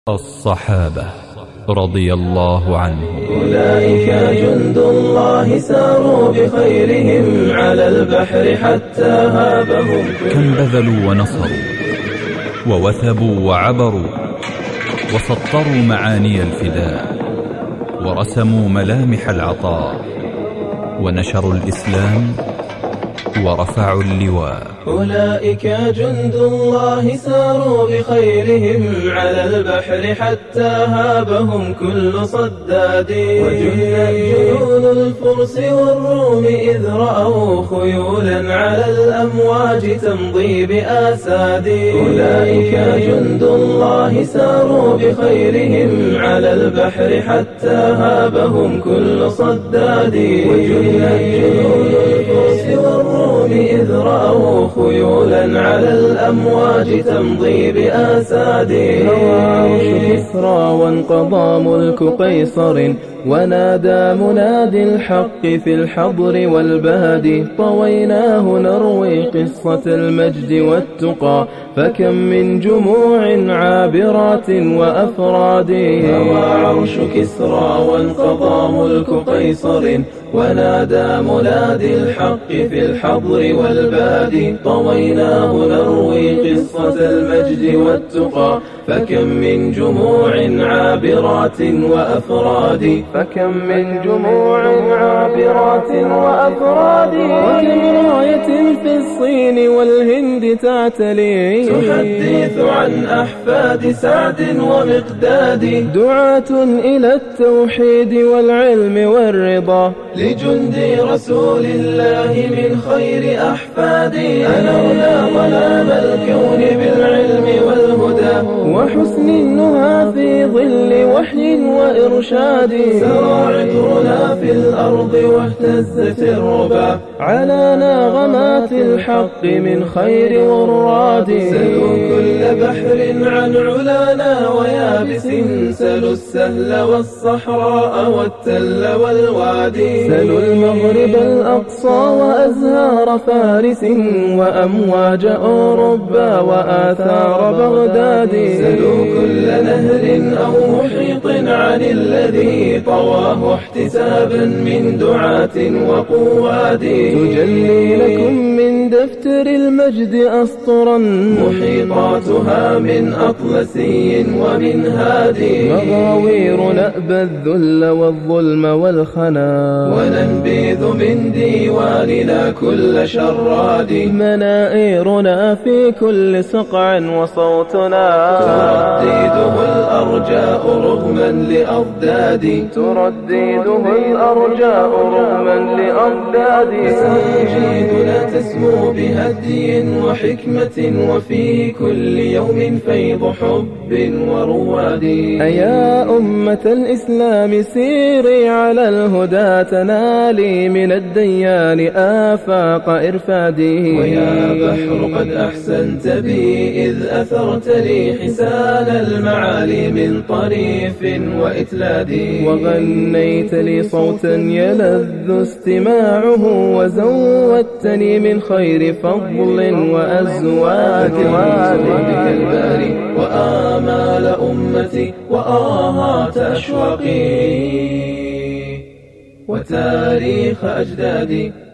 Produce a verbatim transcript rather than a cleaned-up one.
الصحابة رضي الله عنهم. أولئك جند الله ساروا بخيرهم على البحر حتى هابهم. كم بذلوا ونصروا ووثبوا وعبروا وسطروا معاني الفداء ورسموا ملامح العطاء ونشروا الإسلام ورفعوا اللواء. أولئك جند الله ساروا بخيرهم على البحر حتى هابهم كل صداد. وجنت جنود الفرس والروم إذ رأوا خيولا على الأمواج تمضي بآساد. أولئك جند الله ساروا بخيرهم على البحر حتى هابهم كل صداد. وجنت جنود الفرس والروم إذ رأوا خيولا على الأمواج تمضي بآساد. هوى عرش كسرى وانقضى ملك قيصر ونادى منادي الحق في الحضر والبهد. طويناه نروي قصة المجد والتقى فكم من جموع عابرات وأفراد. هوى عرش كسرى وانقضى ملك قيصر ونادى منادي الحق في الحضر والبهد. طويناه نروي قصة المجد والتقى فكم من جموع عابرات وأفراد. فكم من جموع عابرات وأفراد. وكم راية في الصين والهند تعتلي تحدث عن أحفاد سعد ومقداد. دعاة إلى التوحيد والعلم والرضا لجند رسول الله من خير أحفادي. أنرنا ظلام الكون بالعلم والهدى وحسن النهى في ظل وحي وإرشاد. سرى عطرنا في الأرض واهتزت الربا على ناغمات الحق من خير وراد. سلوا كل بحر عن علانا ويابس سلوا السهل والصحراء والتل والوادي. سلوا المغرب الأقصى وأزهار فارس وأمواج أوروبا وآثار بغداد. سلوا كل نهر أو محيط عن الذي طواه احتسابا من دعاة وقواد. تجلي لكم من دفتر المجد أسطرا محيطاتها من أطلسي ومن هادي. مغاوير نأبى الذل والظلم والخنا وننبذ من ديواننا كل شراد. منائرنا في كل سقع وصوتنا تردده الأرجاء رغما لأضداد. تردده الأرجاء رغما لأضداد. مساجدنا تسمو بهدي وحكمة وفي كل يوم فيض حب ورواد. أيا أمة الإسلام سيري على الهدى تنالي من الديان آفاق إرفادي. ويا بحر قد أحسنت بي إذ أثرت لي حسان المعالي من طريف وإتلاد. وغنيت لي صوتا يلذ استماعه وزودتني من خير فضل وأزواج. بك الباري وآمال أمتي وآهات أشواقي وتاريخ أجدادي.